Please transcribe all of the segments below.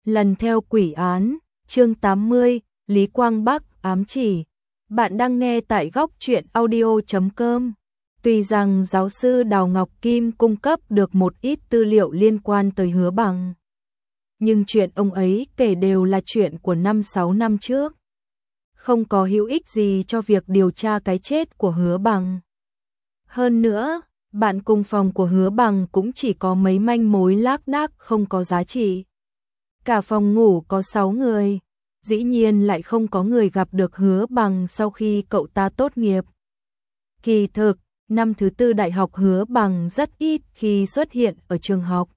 Lần theo quỷ án, chương 80, Lý Quang Bắc ám chỉ. Bạn đang nghe tại góc truyện audio.com. Tuy rằng giáo sư Đào Ngọc Kim cung cấp được một ít tư liệu liên quan tới Hứa Bằng, nhưng chuyện ông ấy kể đều là chuyện của 5-6 năm trước, không có hữu ích gì cho việc điều tra cái chết của Hứa Bằng. Hơn nữa, bạn cùng phòng của Hứa Bằng cũng chỉ có mấy manh mối lác đác không có giá trị. Cả phòng ngủ có 6 người, dĩ nhiên lại không có người gặp được Hứa Bằng sau khi cậu ta tốt nghiệp. Kỳ thực, năm thứ tư đại học Hứa Bằng rất ít khi xuất hiện ở trường học.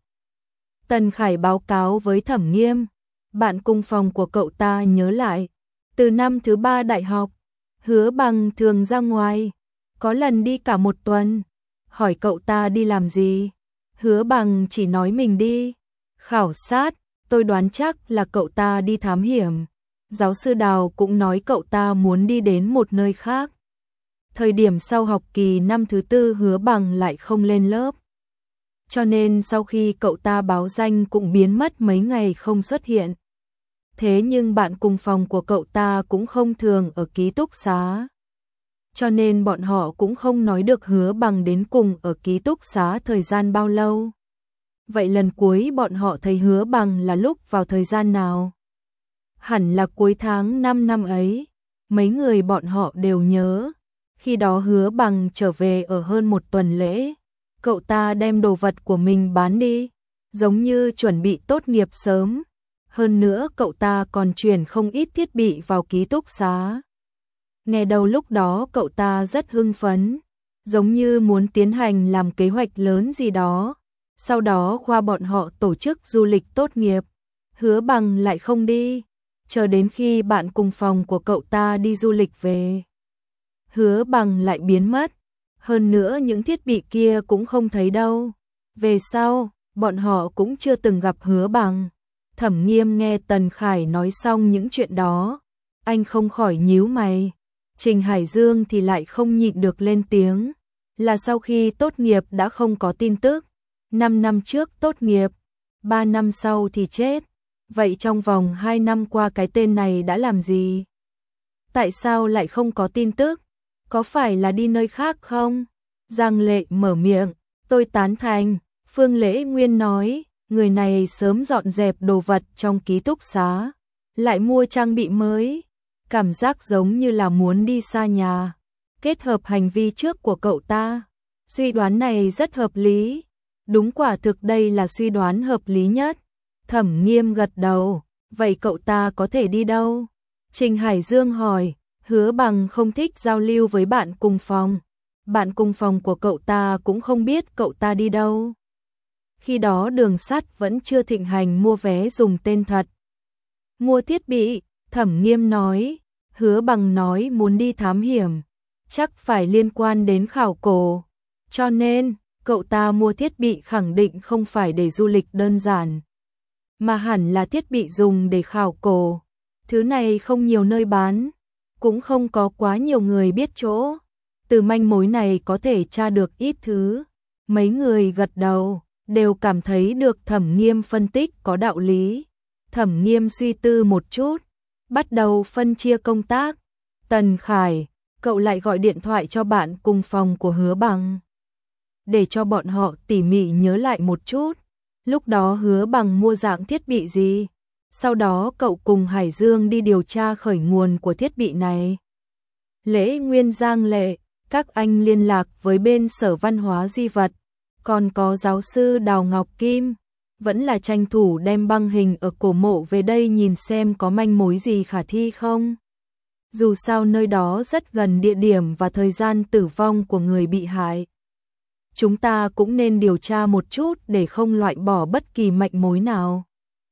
Tần Khải báo cáo với Thẩm Nghiêm, bạn cùng phòng của cậu ta nhớ lại, từ năm thứ ba đại học, Hứa Bằng thường ra ngoài, có lần đi cả một tuần. Hỏi cậu ta đi làm gì? Hứa Bằng chỉ nói mình đi khảo sát, tôi đoán chắc là cậu ta đi thám hiểm. Giáo sư Đào cũng nói cậu ta muốn đi đến một nơi khác. Thời điểm sau học kỳ năm thứ tư Hứa Bằng lại không lên lớp. Cho nên sau khi cậu ta báo danh cũng biến mất mấy ngày không xuất hiện. Thế nhưng bạn cùng phòng của cậu ta cũng không thường ở ký túc xá. Cho nên bọn họ cũng không nói được Hứa Bằng đến cùng ở ký túc xá thời gian bao lâu. Vậy lần cuối bọn họ thấy Hứa Bằng là lúc vào thời gian nào? Hẳn là cuối tháng 5 năm ấy. Mấy người bọn họ đều nhớ. Khi đó Hứa Bằng trở về ở hơn một tuần lễ. Cậu ta đem đồ vật của mình bán đi, giống như chuẩn bị tốt nghiệp sớm. Hơn nữa cậu ta còn chuyển không ít thiết bị vào ký túc xá. Nghe đầu lúc đó cậu ta rất hưng phấn, giống như muốn tiến hành làm kế hoạch lớn gì đó. Sau đó khoa bọn họ tổ chức du lịch tốt nghiệp. Hứa Bằng lại không đi, chờ đến khi bạn cùng phòng của cậu ta đi du lịch về. Hứa Bằng lại biến mất, hơn nữa những thiết bị kia cũng không thấy đâu. Về sau, bọn họ cũng chưa từng gặp Hứa Bằng. Thẩm Nghiêm nghe Tần Khải nói xong những chuyện đó, anh không khỏi nhíu mày. Trình Hải Dương thì lại không nhịn được lên tiếng, là sau khi tốt nghiệp đã không có tin tức, 5 năm trước tốt nghiệp, 3 năm sau thì chết. Vậy trong vòng 2 năm qua cái tên này đã làm gì? Tại sao lại không có tin tức? Có phải là đi nơi khác không? Giang Lệ mở miệng, tôi tán thành. Phương Lễ Nguyên nói, người này sớm dọn dẹp đồ vật trong ký túc xá, lại mua trang bị mới. Cảm giác giống như là muốn đi xa nhà. Kết hợp hành vi trước của cậu ta, suy đoán này rất hợp lý. Đúng, quả thực đây là suy đoán hợp lý nhất. Thẩm Nghiêm gật đầu. Vậy cậu ta có thể đi đâu? Trình Hải Dương hỏi. Hứa Bằng không thích giao lưu với bạn cùng phòng. Bạn cùng phòng của cậu ta cũng không biết cậu ta đi đâu. Khi đó đường sắt vẫn chưa thịnh hành mua vé dùng tên thật. Mua thiết bị, Thẩm Nghiêm nói. Hứa Bằng nói muốn đi thám hiểm, chắc phải liên quan đến khảo cổ. Cho nên, cậu ta mua thiết bị khẳng định không phải để du lịch đơn giản, mà hẳn là thiết bị dùng để khảo cổ. Thứ này không nhiều nơi bán, cũng không có quá nhiều người biết chỗ. Từ manh mối này có thể tra được ít thứ. Mấy người gật đầu, đều cảm thấy được Thẩm Nghiêm phân tích có đạo lý. Thẩm Nghiêm suy tư một chút, bắt đầu phân chia công tác. Tần Khải, cậu lại gọi điện thoại cho bạn cùng phòng của Hứa Bằng, để cho bọn họ tỉ mỉ nhớ lại một chút. Lúc đó Hứa Bằng mua dạng thiết bị gì? Sau đó cậu cùng Hải Dương đi điều tra khởi nguồn của thiết bị này. Lễ Nguyên, Giang Lệ, các anh liên lạc với bên Sở Văn hóa Di vật. Còn có giáo sư Đào Ngọc Kim, vẫn là tranh thủ đem băng hình ở cổ mộ về đây nhìn xem có manh mối gì khả thi không. Dù sao nơi đó rất gần địa điểm và thời gian tử vong của người bị hại. Chúng ta cũng nên điều tra một chút để không loại bỏ bất kỳ manh mối nào.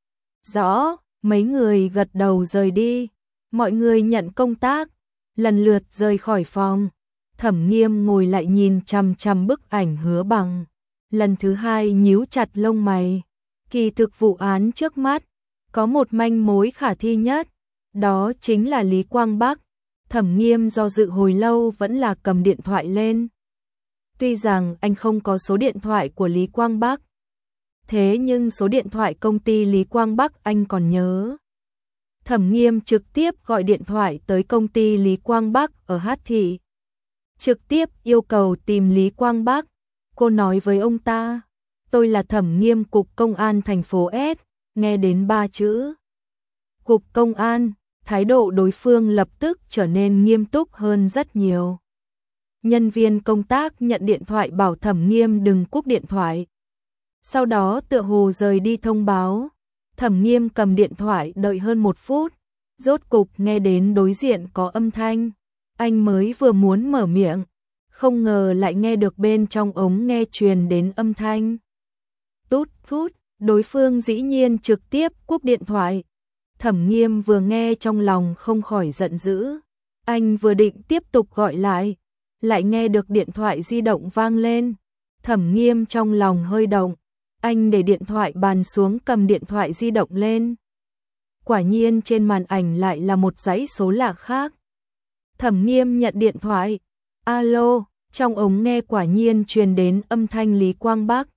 Rõ, mấy người gật đầu rời đi. Mọi người nhận công tác, lần lượt rời khỏi phòng. Thẩm Nghiêm ngồi lại nhìn chằm chằm bức ảnh Hứa Bằng. Lần thứ hai nhíu chặt lông mày. Kỳ thực vụ án trước mắt, có một manh mối khả thi nhất, đó chính là Lý Quang Bắc. Thẩm Nghiêm do dự hồi lâu vẫn là cầm điện thoại lên. Tuy rằng anh không có số điện thoại của Lý Quang Bắc, thế nhưng số điện thoại công ty Lý Quang Bắc anh còn nhớ. Thẩm Nghiêm trực tiếp gọi điện thoại tới công ty Lý Quang Bắc ở Hát Thị. Trực tiếp yêu cầu tìm Lý Quang Bắc. Cô nói với ông ta, tôi là Thẩm Nghiêm Cục Công an thành phố S, nghe đến 3 chữ. Cục Công an, thái độ đối phương lập tức trở nên nghiêm túc hơn rất nhiều. Nhân viên công tác nhận điện thoại bảo Thẩm Nghiêm đừng cúp điện thoại. Sau đó tựa hồ rời đi thông báo. Thẩm Nghiêm cầm điện thoại đợi hơn 1 phút, rốt cục nghe đến đối diện có âm thanh. Anh mới vừa muốn mở miệng, không ngờ lại nghe được bên trong ống nghe truyền đến âm thanh. Tút phút, đối phương dĩ nhiên trực tiếp cúp điện thoại. Thẩm Nghiêm vừa nghe trong lòng không khỏi giận dữ. Anh vừa định tiếp tục gọi lại nghe được điện thoại di động vang lên. Thẩm Nghiêm trong lòng hơi động. Anh để điện thoại bàn xuống cầm điện thoại di động lên. Quả nhiên trên màn ảnh lại là một dãy số lạ khác. Thẩm Nghiêm nhận điện thoại. Alo, trong ống nghe quả nhiên truyền đến âm thanh Lý Quang Bắc.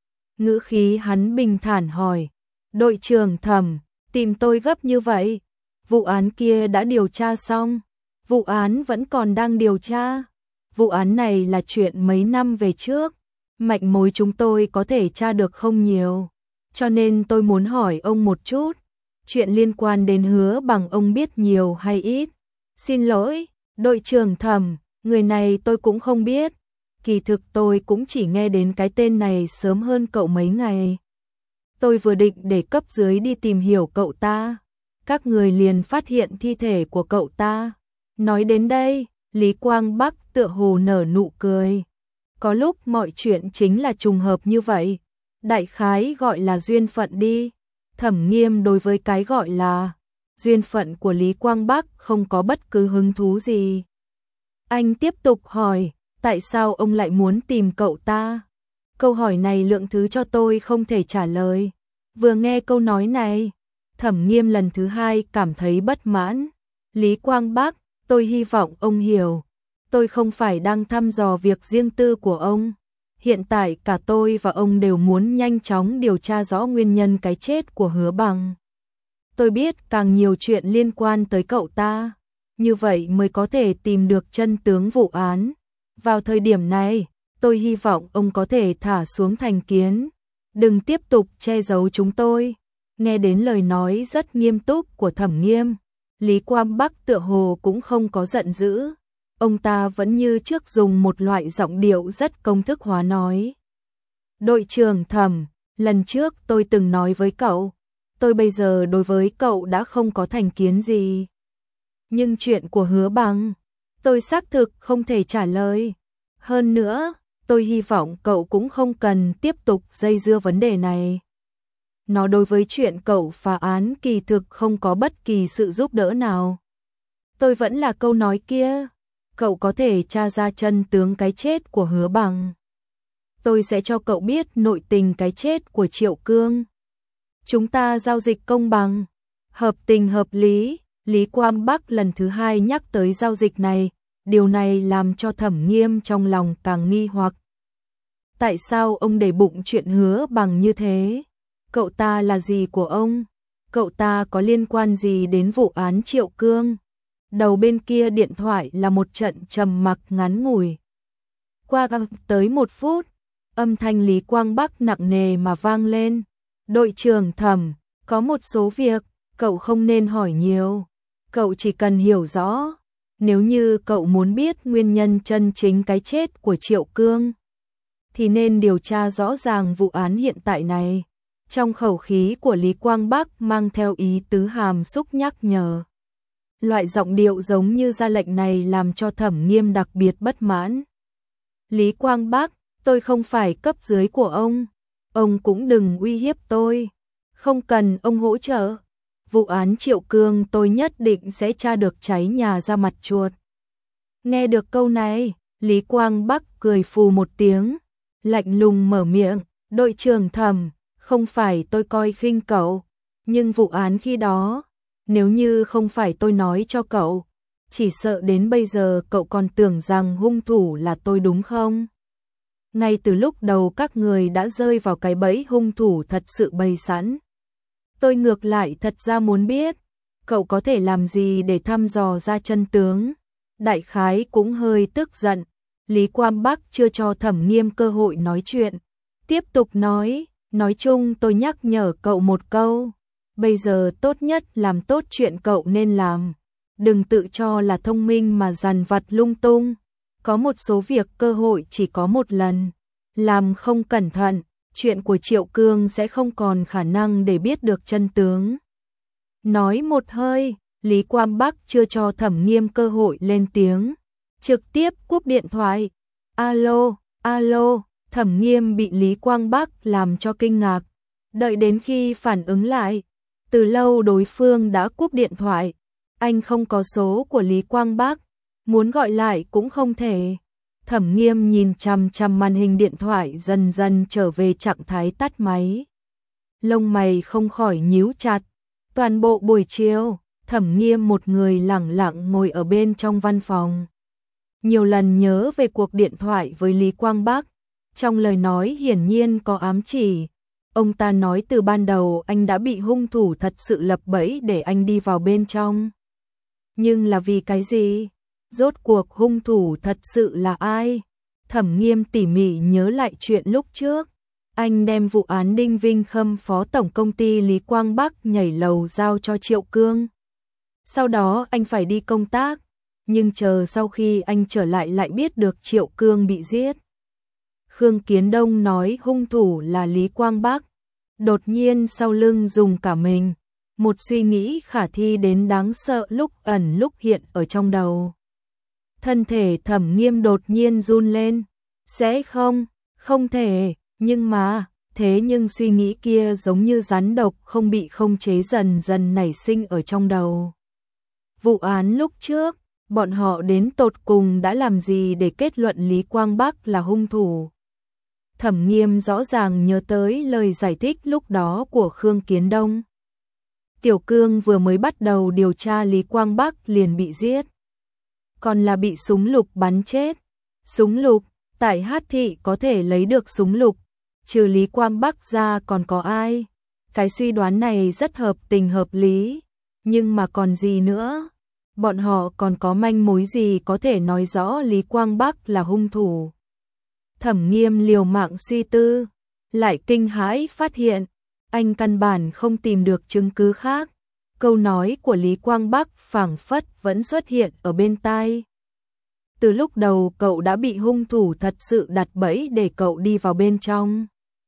Ngữ khí hắn bình thản hỏi. Đội trưởng Thẩm, tìm tôi gấp như vậy. Vụ án kia đã điều tra xong. Vụ án vẫn còn đang điều tra. Vụ án này là chuyện mấy năm về trước. Manh mối chúng tôi có thể tra được không nhiều. Cho nên tôi muốn hỏi ông một chút. Chuyện liên quan đến Hứa Bằng ông biết nhiều hay ít? Xin lỗi, đội trưởng Thẩm, người này tôi cũng không biết. Kỳ thực tôi cũng chỉ nghe đến cái tên này sớm hơn cậu mấy ngày. Tôi vừa định để cấp dưới đi tìm hiểu cậu ta. Các người liền phát hiện thi thể của cậu ta. Nói đến đây, Lý Quang Bắc tựa hồ nở nụ cười. Có lúc mọi chuyện chính là trùng hợp như vậy. Đại khái gọi là duyên phận đi. Thẩm Nghiêm đối với cái gọi là duyên phận của Lý Quang Bắc không có bất cứ hứng thú gì. Anh tiếp tục hỏi, tại sao ông lại muốn tìm cậu ta? Câu hỏi này lượng thứ cho tôi không thể trả lời. Vừa nghe câu nói này, Thẩm Nghiêm lần thứ hai cảm thấy bất mãn. Lý Quang Bắc, tôi hy vọng ông hiểu. Tôi không phải đang thăm dò việc riêng tư của ông. Hiện tại cả tôi và ông đều muốn nhanh chóng điều tra rõ nguyên nhân cái chết của Hứa Bằng. Tôi biết càng nhiều chuyện liên quan tới cậu ta, như vậy mới có thể tìm được chân tướng vụ án. Vào thời điểm này, tôi hy vọng ông có thể thả xuống thành kiến. Đừng tiếp tục che giấu chúng tôi. Nghe đến lời nói rất nghiêm túc của Thẩm Nghiêm, Lý Quang Bắc tựa hồ cũng không có giận dữ. Ông ta vẫn như trước dùng một loại giọng điệu rất công thức hóa nói. Đội trưởng Thẩm, lần trước tôi từng nói với cậu, tôi bây giờ đối với cậu đã không có thành kiến gì. Nhưng chuyện của Hứa Bằng, tôi xác thực không thể trả lời. Hơn nữa, tôi hy vọng cậu cũng không cần tiếp tục dây dưa vấn đề này. Nó đối với chuyện cậu phá án kỳ thực không có bất kỳ sự giúp đỡ nào. Tôi vẫn là câu nói kia. Cậu có thể tra ra chân tướng cái chết của Hứa Bằng. Tôi sẽ cho cậu biết nội tình cái chết của Triệu Cương. Chúng ta giao dịch công bằng, hợp tình hợp lý. Lý Quang Bắc lần thứ hai nhắc tới giao dịch này, điều này làm cho Thẩm Nghiêm trong lòng càng nghi hoặc. Tại sao ông để bụng chuyện Hứa Bằng như thế? Cậu ta là gì của ông? Cậu ta có liên quan gì đến vụ án Triệu Cương? Đầu bên kia điện thoại là một trận trầm mặc ngắn ngủi. Qua tới 1 phút, âm thanh Lý Quang Bắc nặng nề mà vang lên. Đội trưởng Thẩm, có một số việc, cậu không nên hỏi nhiều. Cậu chỉ cần hiểu rõ. Nếu như cậu muốn biết nguyên nhân chân chính cái chết của Triệu Cương, thì nên điều tra rõ ràng vụ án hiện tại này. Trong khẩu khí của Lý Quang Bắc mang theo ý tứ hàm xúc nhắc nhở. Loại giọng điệu giống như ra lệnh này làm cho Thẩm Nghiêm đặc biệt bất mãn. Lý Quang Bắc, tôi không phải cấp dưới của ông cũng đừng uy hiếp tôi. Không cần ông hỗ trợ. Vụ án Triệu Cương tôi nhất định sẽ tra được cháy nhà ra mặt chuột. Nghe được câu này, Lý Quang Bắc cười phù một tiếng, lạnh lùng mở miệng, đội trưởng Thẩm, không phải tôi coi khinh cậu, nhưng vụ án khi đó, nếu như không phải tôi nói cho cậu, chỉ sợ đến bây giờ cậu còn tưởng rằng hung thủ là tôi đúng không? ngay từ lúc đầu các người đã rơi vào cái bẫy hung thủ thật sự bày sẵn. Tôi ngược lại thật ra muốn biết, cậu có thể làm gì để thăm dò ra chân tướng. Đại khái cũng hơi tức giận, Lý Quang Bắc chưa cho Thẩm Nghiêm cơ hội nói chuyện. Tiếp tục nói chung tôi nhắc nhở cậu một câu, bây giờ tốt nhất làm tốt chuyện cậu nên làm. Đừng tự cho là thông minh mà dằn vặt lung tung. Có một số việc cơ hội chỉ có một lần. Làm không cẩn thận, chuyện của Triệu Cương sẽ không còn khả năng để biết được chân tướng. Nói một hơi, Lý Quang Bắc chưa cho Thẩm Nghiêm cơ hội lên tiếng. Trực tiếp cúp điện thoại. Alo, Thẩm Nghiêm bị Lý Quang Bắc làm cho kinh ngạc. Đợi đến khi phản ứng lại, từ lâu đối phương đã cúp điện thoại. Anh không có số của Lý Quang Bắc, muốn gọi lại cũng không thể. Thẩm Nghiêm nhìn chằm chằm màn hình điện thoại dần dần trở về trạng thái tắt máy. Lông mày không khỏi nhíu chặt. Toàn bộ buổi chiều, Thẩm Nghiêm một người lẳng lặng ngồi ở bên trong văn phòng. Nhiều lần nhớ về cuộc điện thoại với Lý Quang Bắc, trong lời nói hiển nhiên có ám chỉ. Ông ta nói từ ban đầu anh đã bị hung thủ thật sự lập bẫy để anh đi vào bên trong. Nhưng là vì cái gì? Rốt cuộc hung thủ thật sự là ai? Thẩm Nghiêm tỉ mỉ nhớ lại chuyện lúc trước. Anh đem vụ án Đinh Vinh Khâm phó tổng công ty Lý Quang Bắc nhảy lầu giao cho Triệu Cương. Sau đó anh phải đi công tác, nhưng chờ sau khi anh trở lại biết được Triệu Cương bị giết. Khương Kiến Đông nói hung thủ là Lý Quang Bắc. Đột nhiên sau lưng dùng cả mình. Một suy nghĩ khả thi đến đáng sợ lúc ẩn lúc hiện ở trong đầu. Thân thể Thẩm Nghiêm đột nhiên run lên. Sẽ không thể, nhưng mà, thế nhưng suy nghĩ kia giống như rắn độc không bị khống chế dần dần nảy sinh ở trong đầu. Vụ án lúc trước, bọn họ đến tột cùng đã làm gì để kết luận Lý Quang Bắc là hung thủ? Thẩm Nghiêm rõ ràng nhớ tới lời giải thích lúc đó của Khương Kiến Đông. Tiểu Cương vừa mới bắt đầu điều tra Lý Quang Bắc liền bị giết. Còn là bị súng lục bắn chết. Súng lục, tại Hát Thị có thể lấy được súng lục, trừ Lý Quang Bắc ra còn có ai? Cái suy đoán này rất hợp tình hợp lý, nhưng mà còn gì nữa? Bọn họ còn có manh mối gì có thể nói rõ Lý Quang Bắc là hung thủ? Thẩm Nghiêm liều mạng suy tư, lại kinh hãi phát hiện, anh căn bản không tìm được chứng cứ khác. Câu nói của Lý Quang Bắc phảng phất vẫn xuất hiện ở bên tai. Từ lúc đầu cậu đã bị hung thủ thật sự đặt bẫy để cậu đi vào bên trong.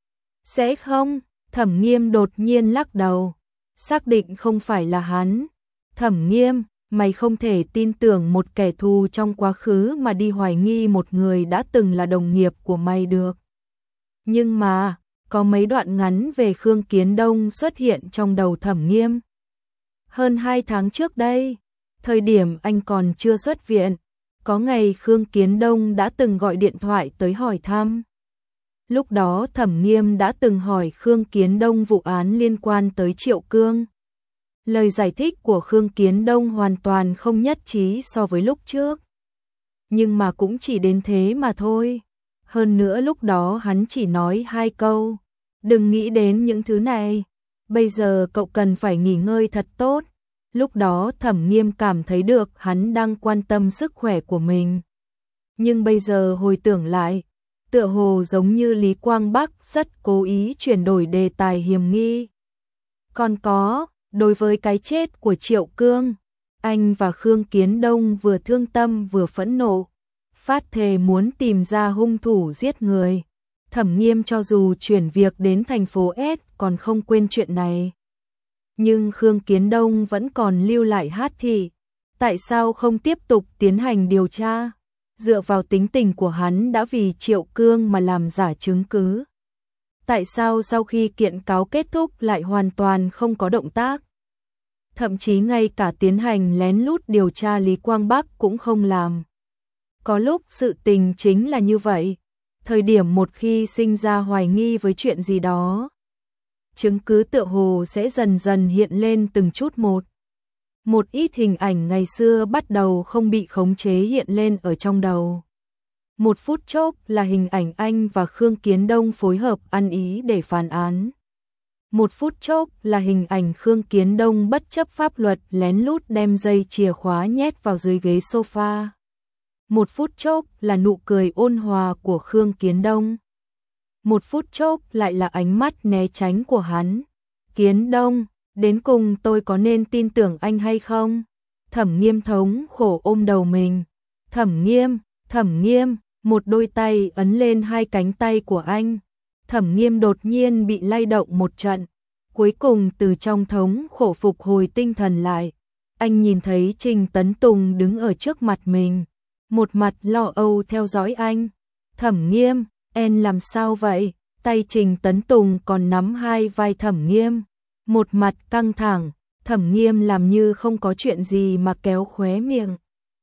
Sẽ không, Thẩm Nghiêm đột nhiên lắc đầu. Xác định không phải là hắn. Thẩm Nghiêm, mày không thể tin tưởng một kẻ thù trong quá khứ mà đi hoài nghi một người đã từng là đồng nghiệp của mày được. Nhưng mà, có mấy đoạn ngắn về Khương Kiến Đông xuất hiện trong đầu Thẩm Nghiêm. Hơn 2 tháng trước đây, thời điểm anh còn chưa xuất viện, có ngày Khương Kiến Đông đã từng gọi điện thoại tới hỏi thăm. Lúc đó Thẩm Nghiêm đã từng hỏi Khương Kiến Đông vụ án liên quan tới Triệu Cương. Lời giải thích của Khương Kiến Đông hoàn toàn không nhất trí so với lúc trước. Nhưng mà cũng chỉ đến thế mà thôi. Hơn nữa lúc đó hắn chỉ nói 2 câu. Đừng nghĩ đến những thứ này. Bây giờ cậu cần phải nghỉ ngơi thật tốt. Lúc đó Thẩm Nghiêm cảm thấy được hắn đang quan tâm sức khỏe của mình. Nhưng bây giờ hồi tưởng lại, tựa hồ giống như Lý Quang Bắc rất cố ý chuyển đổi đề tài hiểm nghi. Còn có, đối với cái chết của Triệu Cương, anh và Khương Kiến Đông vừa thương tâm vừa phẫn nộ, phát thề muốn tìm ra hung thủ giết người. Thẩm Nghiêm cho dù chuyển việc đến thành phố S còn không quên chuyện này. Nhưng Khương Kiến Đông vẫn còn lưu lại Hát Thị. Tại sao không tiếp tục tiến hành điều tra? Dựa vào tính tình của hắn đã vì Triệu Cương mà làm giả chứng cứ. Tại sao sau khi kiện cáo kết thúc lại hoàn toàn không có động tác? Thậm chí ngay cả tiến hành lén lút điều tra Lý Quang Bắc cũng không làm. Có lúc sự tình chính là như vậy. Thời điểm một khi sinh ra hoài nghi với chuyện gì đó, chứng cứ tựa hồ sẽ dần dần hiện lên từng chút một. Một ít hình ảnh ngày xưa bắt đầu không bị khống chế hiện lên ở trong đầu. Một phút chốc là hình ảnh anh và Khương Kiến Đông phối hợp ăn ý để phá án. Một phút chốc là hình ảnh Khương Kiến Đông bất chấp pháp luật lén lút đem dây chìa khóa nhét vào dưới ghế sofa. Một phút chốc là nụ cười ôn hòa của Khương Kiến Đông. Một phút chốc lại là ánh mắt né tránh của hắn. Kiến Đông, đến cùng tôi có nên tin tưởng anh hay không? Thẩm Nghiêm thống khổ ôm đầu mình. Thẩm Nghiêm, một đôi tay ấn lên hai cánh tay của anh. Thẩm Nghiêm đột nhiên bị lay động một trận. Cuối cùng từ trong thống khổ phục hồi tinh thần lại. Anh nhìn thấy Trình Tấn Tùng đứng ở trước mặt mình. Một mặt lo âu theo dõi anh. Thẩm Nghiêm, em làm sao vậy? Tay Trình Tấn Tùng còn nắm hai vai Thẩm Nghiêm. Một mặt căng thẳng, Thẩm Nghiêm làm như không có chuyện gì mà kéo khóe miệng.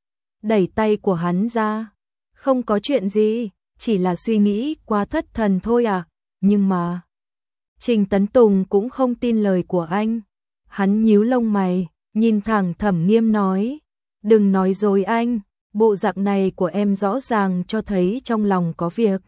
Đẩy tay của hắn ra. Không có chuyện gì, chỉ là suy nghĩ quá thất thần thôi à. Nhưng mà Trình Tấn Tùng cũng không tin lời của anh. Hắn nhíu lông mày, nhìn thẳng Thẩm Nghiêm nói. Đừng nói dối anh, bộ dạng này của em rõ ràng cho thấy trong lòng có việc.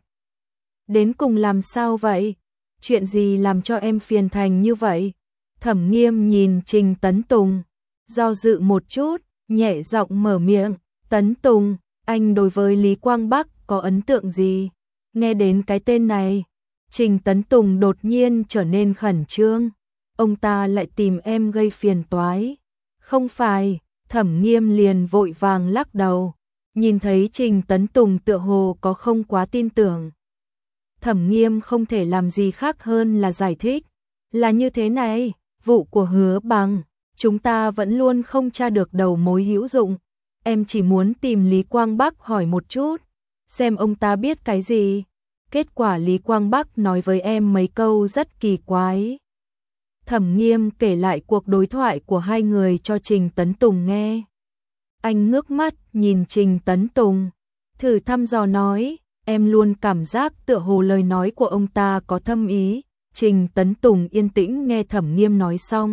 Đến cùng làm sao vậy? Chuyện gì làm cho em phiền thành như vậy? Thẩm Nghiêm nhìn Trình Tấn Tùng, do dự một chút, nhẹ giọng mở miệng. Tấn Tùng, anh đối với Lý Quang Bắc có ấn tượng gì? Nghe đến cái tên này, Trình Tấn Tùng đột nhiên trở nên khẩn trương. Ông ta lại tìm em gây phiền toái. Không phải, Thẩm Nghiêm liền vội vàng lắc đầu. Nhìn thấy Trình Tấn Tùng tựa hồ có không quá tin tưởng. Thẩm Nghiêm không thể làm gì khác hơn là giải thích. Là như thế này, vụ của Hứa Bằng, chúng ta vẫn luôn không tra được đầu mối hữu dụng. Em chỉ muốn tìm Lý Quang Bắc hỏi một chút, xem ông ta biết cái gì. Kết quả Lý Quang Bắc nói với em mấy câu rất kỳ quái. Thẩm Nghiêm kể lại cuộc đối thoại của hai người cho Trình Tấn Tùng nghe. Anh ngước mắt nhìn Trình Tấn Tùng, thử thăm dò nói, em luôn cảm giác tựa hồ lời nói của ông ta có thâm ý. Trình Tấn Tùng yên tĩnh nghe Thẩm Nghiêm nói xong.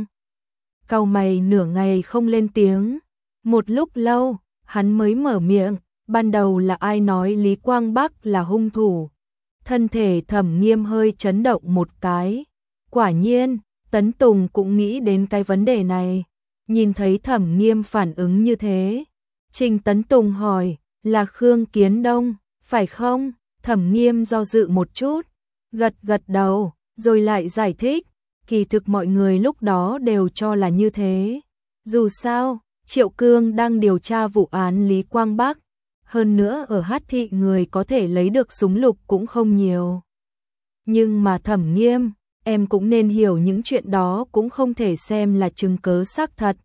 Cau mày nửa ngày không lên tiếng. Một lúc lâu, hắn mới mở miệng, ban đầu là ai nói Lý Quang Bắc là hung thủ? Thân thể Thẩm Nghiêm hơi chấn động một cái. Quả nhiên, Tấn Tùng cũng nghĩ đến cái vấn đề này. Nhìn thấy Thẩm Nghiêm phản ứng như thế, Trình Tấn Tùng hỏi, là Khương Kiến Đông, phải không? Thẩm Nghiêm do dự một chút, gật đầu, rồi lại giải thích, kỳ thực mọi người lúc đó đều cho là như thế. Dù sao, Triệu Cương đang điều tra vụ án Lý Quang Bắc, hơn nữa ở Hát Thị người có thể lấy được súng lục cũng không nhiều. Nhưng mà Thẩm Nghiêm, em cũng nên hiểu những chuyện đó cũng không thể xem là chứng cứ xác thật.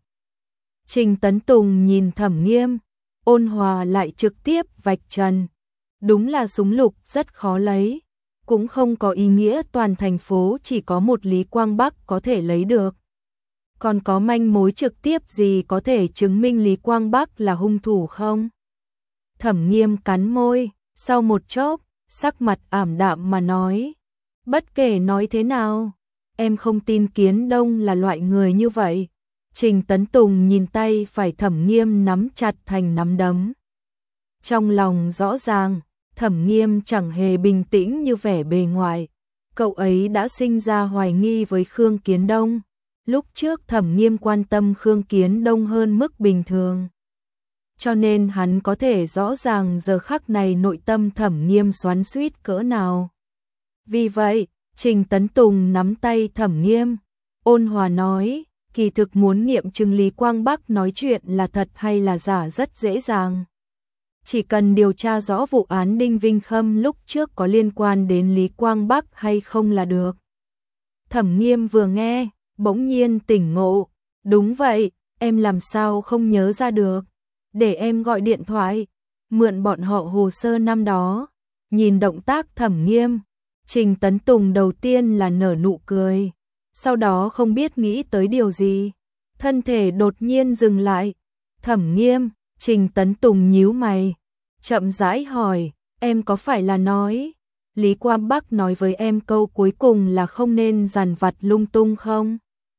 Trình Tấn Tùng nhìn Thẩm Nghiêm, ôn hòa lại trực tiếp vạch trần. Đúng là súng lục rất khó lấy, cũng không có ý nghĩa toàn thành phố chỉ có một Lý Quang Bắc có thể lấy được. Còn có manh mối trực tiếp gì có thể chứng minh Lý Quang Bắc là hung thủ không? Thẩm Nghiêm cắn môi, sau một chốc, sắc mặt ảm đạm mà nói. Bất kể nói thế nào, em không tin Kiến Đông là loại người như vậy. Trình Tấn Tùng nhìn tay phải Thẩm Nghiêm nắm chặt thành nắm đấm. Trong lòng rõ ràng, Thẩm Nghiêm chẳng hề bình tĩnh như vẻ bề ngoài. Cậu ấy đã sinh ra hoài nghi với Khương Kiến Đông. Lúc trước Thẩm Nghiêm quan tâm Khương Kiến Đông hơn mức bình thường. Cho nên hắn có thể rõ ràng giờ khắc này nội tâm Thẩm Nghiêm xoắn xuýt cỡ nào. Vì vậy, Trình Tấn Tùng nắm tay Thẩm Nghiêm, ôn hòa nói, kỳ thực muốn nghiệm chứng Lý Quang Bắc nói chuyện là thật hay là giả rất dễ dàng. Chỉ cần điều tra rõ vụ án Đinh Vinh Khâm lúc trước có liên quan đến Lý Quang Bắc hay không là được. Thẩm Nghiêm vừa nghe, bỗng nhiên tỉnh ngộ. Đúng vậy, em làm sao không nhớ ra được. Để em gọi điện thoại, mượn bọn họ hồ sơ năm đó. Nhìn động tác Thẩm Nghiêm, Trình Tấn Tùng đầu tiên là nở nụ cười. Sau đó không biết nghĩ tới điều gì. Thân thể đột nhiên dừng lại. Thẩm Nghiêm, Trình Tấn Tùng nhíu mày, chậm rãi hỏi, em có phải là nói Lý Quang Bắc nói với em câu cuối cùng là không nên dằn vặt lung tung không?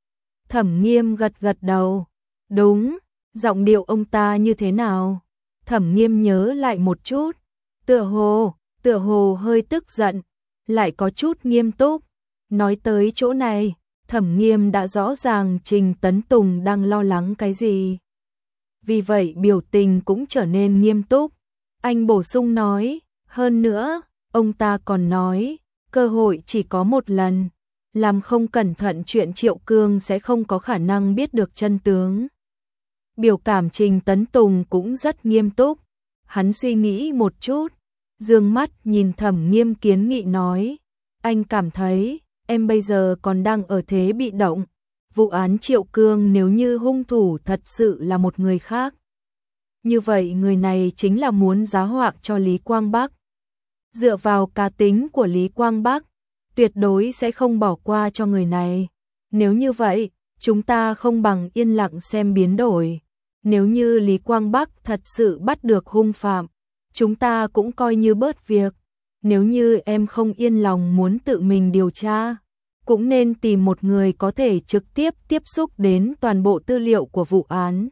Thẩm Nghiêm gật đầu. Đúng, giọng điệu ông ta như thế nào? Thẩm Nghiêm nhớ lại một chút, tựa hồ hơi tức giận, lại có chút nghiêm túc. Nói tới chỗ này, Thẩm Nghiêm đã rõ ràng Trình Tấn Tùng đang lo lắng cái gì. Vì vậy biểu tình cũng trở nên nghiêm túc. Anh bổ sung nói, hơn nữa, ông ta còn nói, cơ hội chỉ có một lần, làm không cẩn thận chuyện Triệu Cương sẽ không có khả năng biết được chân tướng. Biểu cảm Trình Tấn Tùng cũng rất nghiêm túc, hắn suy nghĩ một chút, dương mắt nhìn Thẩm Nghiêm kiến nghị nói, anh cảm thấy, em bây giờ còn đang ở thế bị động, vụ án Triệu Cương nếu như hung thủ thật sự là một người khác. Như vậy người này chính là muốn giá họa cho Lý Quang Bắc. Dựa vào cá tính của Lý Quang Bắc, tuyệt đối sẽ không bỏ qua cho người này. Nếu như vậy, chúng ta không bằng yên lặng xem biến đổi. Nếu như Lý Quang Bắc thật sự bắt được hung phạm, chúng ta cũng coi như bớt việc. Nếu như em không yên lòng muốn tự mình điều tra, cũng nên tìm một người có thể trực tiếp tiếp xúc đến toàn bộ tư liệu của vụ án.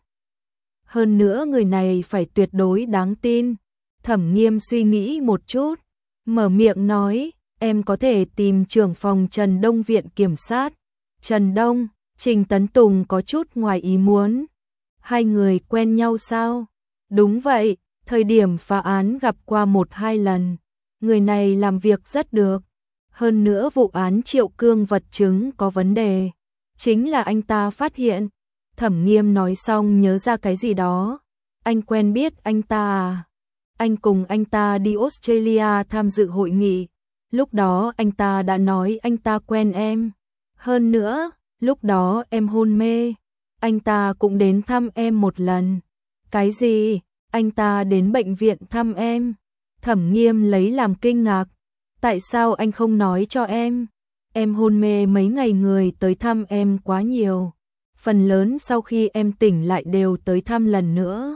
Hơn nữa người này phải tuyệt đối đáng tin. Thẩm Nghiêm suy nghĩ một chút, mở miệng nói, em có thể tìm trưởng phòng Trần Đông Viện Kiểm sát. Trần Đông, Trình Tấn Tùng có chút ngoài ý muốn. Hai người quen nhau sao? Đúng vậy, thời điểm phá án gặp qua 1-2 lần. Người này làm việc rất được. Hơn nữa vụ án Triệu Cương vật chứng có vấn đề, chính là anh ta phát hiện. Thẩm Nghiêm nói xong nhớ ra cái gì đó. Anh quen biết anh ta à? Anh cùng anh ta đi Australia tham dự hội nghị. Lúc đó anh ta đã nói anh ta quen em. Hơn nữa, lúc đó em hôn mê. Anh ta cũng đến thăm em một lần. Cái gì? Anh ta đến bệnh viện thăm em? Thẩm Nghiêm lấy làm kinh ngạc. Tại sao anh không nói cho em? Em hôn mê mấy ngày người tới thăm em quá nhiều. Phần lớn sau khi em tỉnh lại đều tới thăm lần nữa.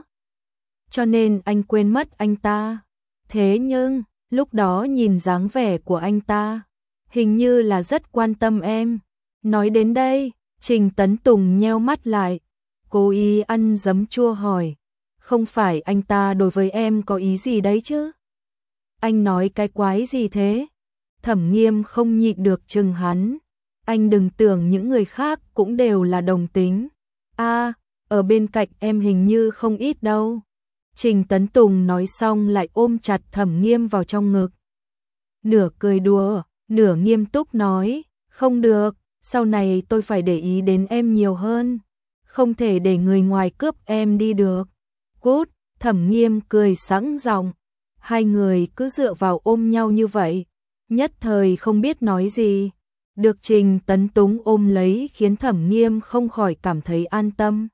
Cho nên anh quên mất anh ta. Thế nhưng, lúc đó nhìn dáng vẻ của anh ta, hình như là rất quan tâm em. Nói đến đây, Trình Tấn Tùng nheo mắt lại, cố ý ăn giấm chua hỏi, không phải anh ta đối với em có ý gì đấy chứ? Anh nói cái quái gì thế? Thẩm Nghiêm không nhịn được chừng hắn. Anh đừng tưởng những người khác cũng đều là đồng tính. À, ở bên cạnh em hình như không ít đâu. Trình Tấn Tùng nói xong lại ôm chặt Thẩm Nghiêm vào trong ngực. Nửa cười đùa, nửa nghiêm túc nói, không được, sau này tôi phải để ý đến em nhiều hơn. Không thể để người ngoài cướp em đi được. Cút, Thẩm Nghiêm cười sẵn giọng. Hai người cứ dựa vào ôm nhau như vậy, nhất thời không biết nói gì. Được Trình Tấn Tùng ôm lấy khiến Thẩm Nghiêm không khỏi cảm thấy an tâm.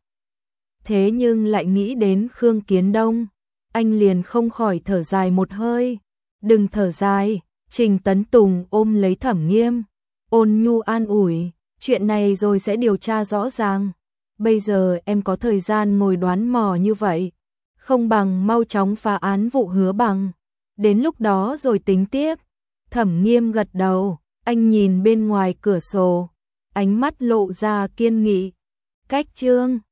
Thế nhưng lại nghĩ đến Khương Kiến Đông, anh liền không khỏi thở dài một hơi. Đừng thở dài, Trình Tấn Tùng ôm lấy Thẩm Nghiêm, ôn nhu an ủi, chuyện này rồi sẽ điều tra rõ ràng. Bây giờ em có thời gian ngồi đoán mò như vậy, không bằng mau chóng phá án vụ Hứa Bằng, đến lúc đó rồi tính tiếp. Thẩm Nghiêm gật đầu, anh nhìn bên ngoài cửa sổ, ánh mắt lộ ra kiên nghị. Cách chương